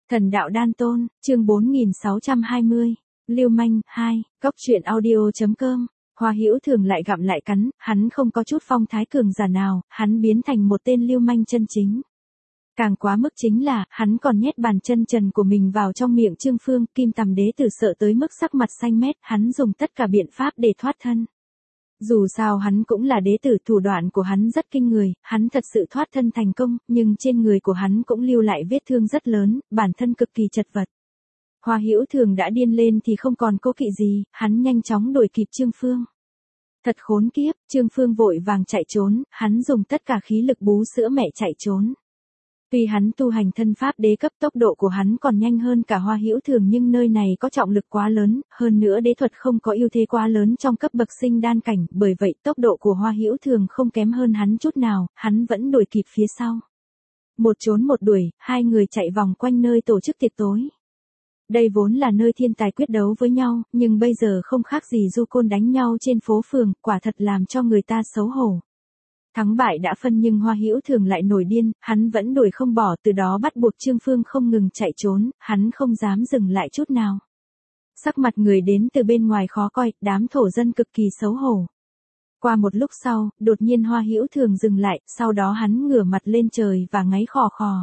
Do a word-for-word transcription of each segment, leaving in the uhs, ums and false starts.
Thần đạo đan tôn, chương bốn nghìn sáu trăm hai mươi. Lưu manh, hai, cốc truyện audio.com. Hoa Hữu Thường lại gặm lại cắn, hắn không có chút phong thái cường giả nào, hắn biến thành một tên lưu manh chân chính. Càng quá mức chính là, hắn còn nhét bàn chân trần của mình vào trong miệng Trương Phương, Kim Tầm đế tử sợ tới mức sắc mặt xanh mét, hắn dùng tất cả biện pháp để thoát thân. Dù sao hắn cũng là đế tử, thủ đoạn của hắn rất kinh người, hắn thật sự thoát thân thành công, nhưng trên người của hắn cũng lưu lại vết thương rất lớn, bản thân cực kỳ chật vật. Hoa Hữu Thường đã điên lên thì không còn cố kỵ gì, hắn nhanh chóng đuổi kịp Trương Phương. Thật khốn kiếp, Trương Phương vội vàng chạy trốn, hắn dùng tất cả khí lực bú sữa mẹ chạy trốn. Tuy hắn tu hành thân pháp đế cấp, tốc độ của hắn còn nhanh hơn cả Hoa Hữu Thường, nhưng nơi này có trọng lực quá lớn, hơn nữa đế thuật không có ưu thế quá lớn trong cấp bậc sinh đan cảnh, bởi vậy tốc độ của Hoa Hữu Thường không kém hơn hắn chút nào, hắn vẫn đuổi kịp phía sau. Một trốn một đuổi, hai người chạy vòng quanh nơi tổ chức tiệc tối. Đây vốn là nơi thiên tài quyết đấu với nhau, nhưng bây giờ không khác gì du côn đánh nhau trên phố phường, quả thật làm cho người ta xấu hổ. Thắng bại đã phân nhưng Hoa Hữu Thường lại nổi điên, hắn vẫn đuổi không bỏ, từ đó bắt buộc Trương Phương không ngừng chạy trốn, hắn không dám dừng lại chút nào. Sắc mặt người đến từ bên ngoài khó coi, đám thổ dân cực kỳ xấu hổ. Qua một lúc sau, đột nhiên Hoa Hữu Thường dừng lại, sau đó hắn ngửa mặt lên trời và ngáy khò khò.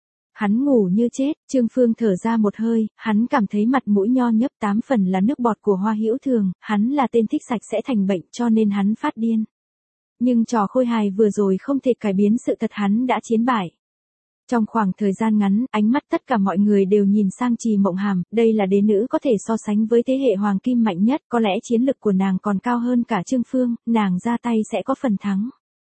Hắn ngủ như chết, Trương Phương thở ra một hơi, hắn cảm thấy mặt mũi nho nhấp, tám phần là nước bọt của Hoa Hữu Thường, hắn là tên thích sạch sẽ thành bệnh cho nên hắn phát điên. Nhưng trò khôi hài vừa rồi không thể cải biến sự thật, hắn đã chiến bại. Trong khoảng thời gian ngắn, ánh mắt tất cả mọi người đều nhìn sang Trì Mộng Hàm, đây là đế nữ có thể so sánh với thế hệ hoàng kim mạnh nhất, có lẽ chiến lực của nàng còn cao hơn cả Trương Phương, nàng ra tay sẽ có phần thắng.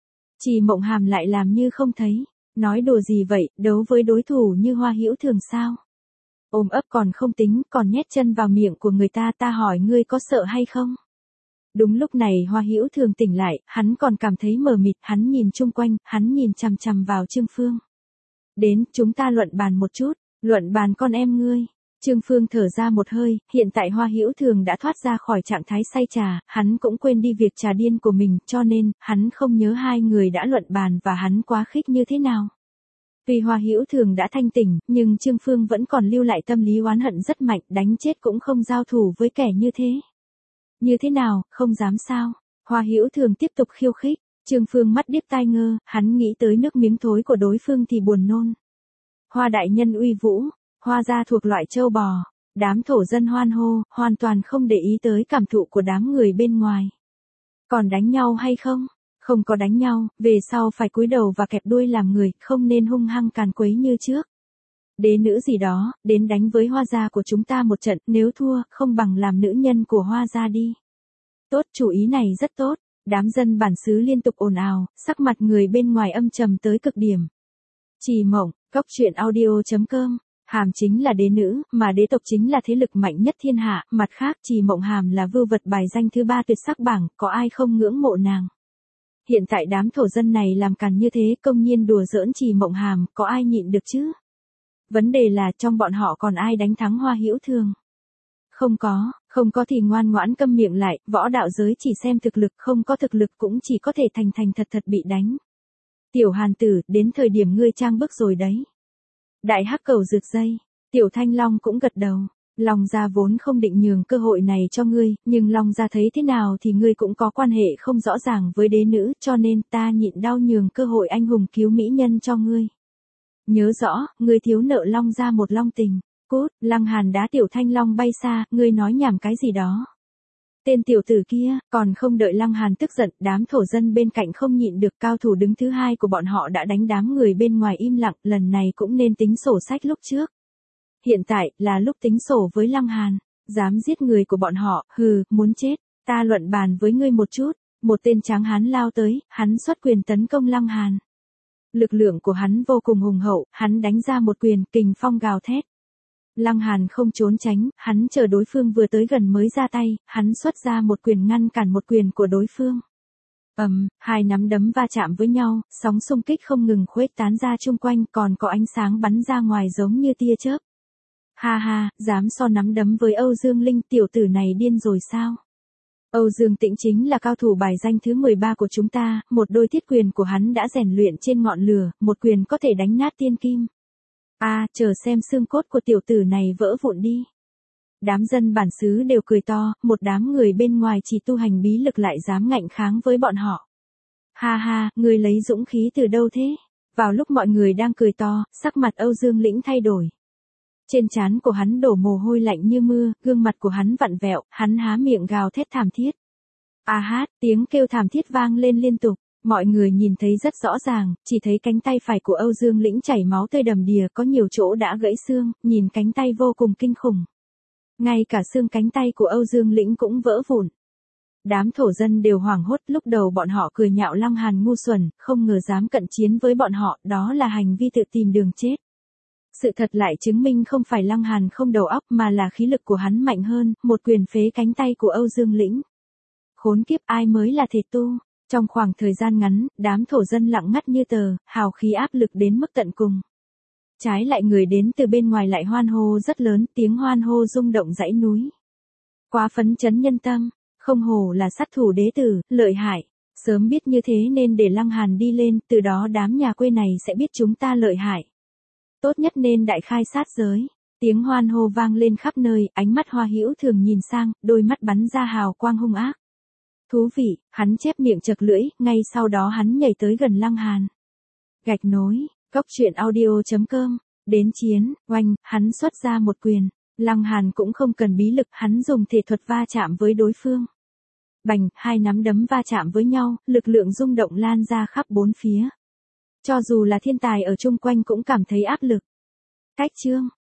Trì Mộng Hàm lại làm như không thấy, nói đùa gì vậy, đấu với đối thủ như Hoa Hữu Thường sao? Ôm ấp còn không tính, còn nhét chân vào miệng của người ta, ta hỏi ngươi có sợ hay không? Đúng lúc này Hoa Hữu Thường tỉnh lại, hắn còn cảm thấy mờ mịt, hắn nhìn chung quanh, hắn nhìn chằm chằm vào Trương Phương. Đến, chúng ta luận bàn một chút, luận bàn con em ngươi. Trương Phương thở ra một hơi, hiện tại Hoa Hữu Thường đã thoát ra khỏi trạng thái say trà, hắn cũng quên đi việc trà điên của mình, cho nên, hắn không nhớ hai người đã luận bàn và hắn quá khích như thế nào. Tuy Hoa Hữu Thường đã thanh tỉnh, nhưng Trương Phương vẫn còn lưu lại tâm lý oán hận rất mạnh, đánh chết cũng không giao thủ với kẻ như thế. Như thế nào, không dám sao? Hoa Hữu Thường tiếp tục khiêu khích, Trương Phương mắt điếc tai ngơ, hắn nghĩ tới nước miếng thối của đối phương thì buồn nôn. Hoa đại nhân uy vũ, Hoa gia thuộc loại châu bò, đám thổ dân hoan hô, hoàn toàn không để ý tới cảm thụ của đám người bên ngoài. Còn đánh nhau hay không? Không có đánh nhau, về sau phải cúi đầu và kẹp đuôi làm người, không nên hung hăng càn quấy như trước. Đế nữ gì đó, đến đánh với Hoa gia của chúng ta một trận, nếu thua, không bằng làm nữ nhân của Hoa gia đi. Tốt, chủ ý này rất tốt, đám dân bản xứ liên tục ồn ào, sắc mặt người bên ngoài âm trầm tới cực điểm. Trì Mộng, cốc truyện audio.com. Hàm chính là đế nữ, mà đế tộc chính là thế lực mạnh nhất thiên hạ, mặt khác Trì Mộng Hàm là vưu vật bài danh thứ ba tuyệt sắc bảng, có ai không ngưỡng mộ nàng. Hiện tại đám thổ dân này làm càn như thế, công nhiên đùa giỡn Trì Mộng Hàm, có ai nhịn được chứ? Vấn đề là trong bọn họ còn ai đánh thắng Hoa Hữu Thường? Không có, không có thì ngoan ngoãn câm miệng lại, võ đạo giới chỉ xem thực lực, không có thực lực cũng chỉ có thể thành thành thật thật bị đánh. Tiểu Hàn Tử, đến thời điểm ngươi trang bức rồi đấy. Đại Hắc Cầu rượt dây, Tiểu Thanh Long cũng gật đầu, Long gia vốn không định nhường cơ hội này cho ngươi, nhưng Long gia thấy thế nào thì ngươi cũng có quan hệ không rõ ràng với đế nữ, cho nên ta nhịn đau nhường cơ hội anh hùng cứu mỹ nhân cho ngươi. Nhớ rõ, ngươi thiếu nợ Long gia một long tình. Cút, Lăng Hàn đá Tiểu Thanh Long bay xa, ngươi nói nhảm cái gì đó. Tên tiểu tử kia, còn không đợi Lăng Hàn tức giận, đám thổ dân bên cạnh không nhịn được, cao thủ đứng thứ hai của bọn họ đã đánh đám người bên ngoài im lặng, lần này cũng nên tính sổ sách lúc trước. Hiện tại, là lúc tính sổ với Lăng Hàn, dám giết người của bọn họ, hừ, muốn chết, ta luận bàn với ngươi một chút, một tên tráng hán lao tới, hắn xuất quyền tấn công Lăng Hàn. Lực lượng của hắn vô cùng hùng hậu, hắn đánh ra một quyền, kình phong gào thét. Lăng Hàn không trốn tránh, hắn chờ đối phương vừa tới gần mới ra tay, hắn xuất ra một quyền ngăn cản một quyền của đối phương. Ầm, um, hai nắm đấm va chạm với nhau, sóng xung kích không ngừng khuếch tán ra chung quanh, còn có ánh sáng bắn ra ngoài giống như tia chớp. Ha ha, dám so nắm đấm với Âu Dương Linh, tiểu tử này điên rồi sao? Âu Dương Tĩnh chính là cao thủ bài danh thứ mười ba của chúng ta, một đôi thiết quyền của hắn đã rèn luyện trên ngọn lửa, một quyền có thể đánh nát tiên kim. À, chờ xem xương cốt của tiểu tử này vỡ vụn đi. Đám dân bản xứ đều cười to, một đám người bên ngoài chỉ tu hành bí lực lại dám ngạnh kháng với bọn họ. Ha ha, người lấy dũng khí từ đâu thế? Vào lúc mọi người đang cười to, sắc mặt Âu Dương Lĩnh thay đổi. Trên trán của hắn đổ mồ hôi lạnh như mưa, gương mặt của hắn vặn vẹo, hắn há miệng gào thét thảm thiết. A hát, tiếng kêu thảm thiết vang lên liên tục. Mọi người nhìn thấy rất rõ ràng, chỉ thấy cánh tay phải của Âu Dương Lĩnh chảy máu tươi đầm đìa, có nhiều chỗ đã gãy xương, nhìn cánh tay vô cùng kinh khủng. Ngay cả xương cánh tay của Âu Dương Lĩnh cũng vỡ vụn. Đám thổ dân đều hoảng hốt, lúc đầu bọn họ cười nhạo Lăng Hàn ngu xuẩn, không ngờ dám cận chiến với bọn họ, đó là hành vi tự tìm đường chết. Sự thật lại chứng minh không phải Lăng Hàn không đầu óc mà là khí lực của hắn mạnh hơn, một quyền phế cánh tay của Âu Dương Lĩnh. Khốn kiếp, ai mới là thể tu? Trong khoảng thời gian ngắn, đám thổ dân lặng ngắt như tờ, hào khí áp lực đến mức tận cùng. Trái lại người đến từ bên ngoài lại hoan hô rất lớn, tiếng hoan hô rung động dãy núi. Quá phấn chấn nhân tâm, không hổ là sát thủ đế tử, lợi hại. Sớm biết như thế nên để Lăng Hàn đi lên, từ đó đám nhà quê này sẽ biết chúng ta lợi hại. Tốt nhất nên đại khai sát giới. Tiếng hoan hô vang lên khắp nơi, ánh mắt Hoa Hữu Thường nhìn sang, đôi mắt bắn ra hào quang hung ác. Thú vị, hắn chép miệng chật lưỡi, ngay sau đó hắn nhảy tới gần Lăng Hàn. Gạch nối, cốc truyện audio chấm com, đến chiến, oanh, hắn xuất ra một quyền. Lăng Hàn cũng không cần bí lực, hắn dùng thể thuật va chạm với đối phương. Bành, hai nắm đấm va chạm với nhau, lực lượng rung động lan ra khắp bốn phía. Cho dù là thiên tài ở chung quanh cũng cảm thấy áp lực. Cách chương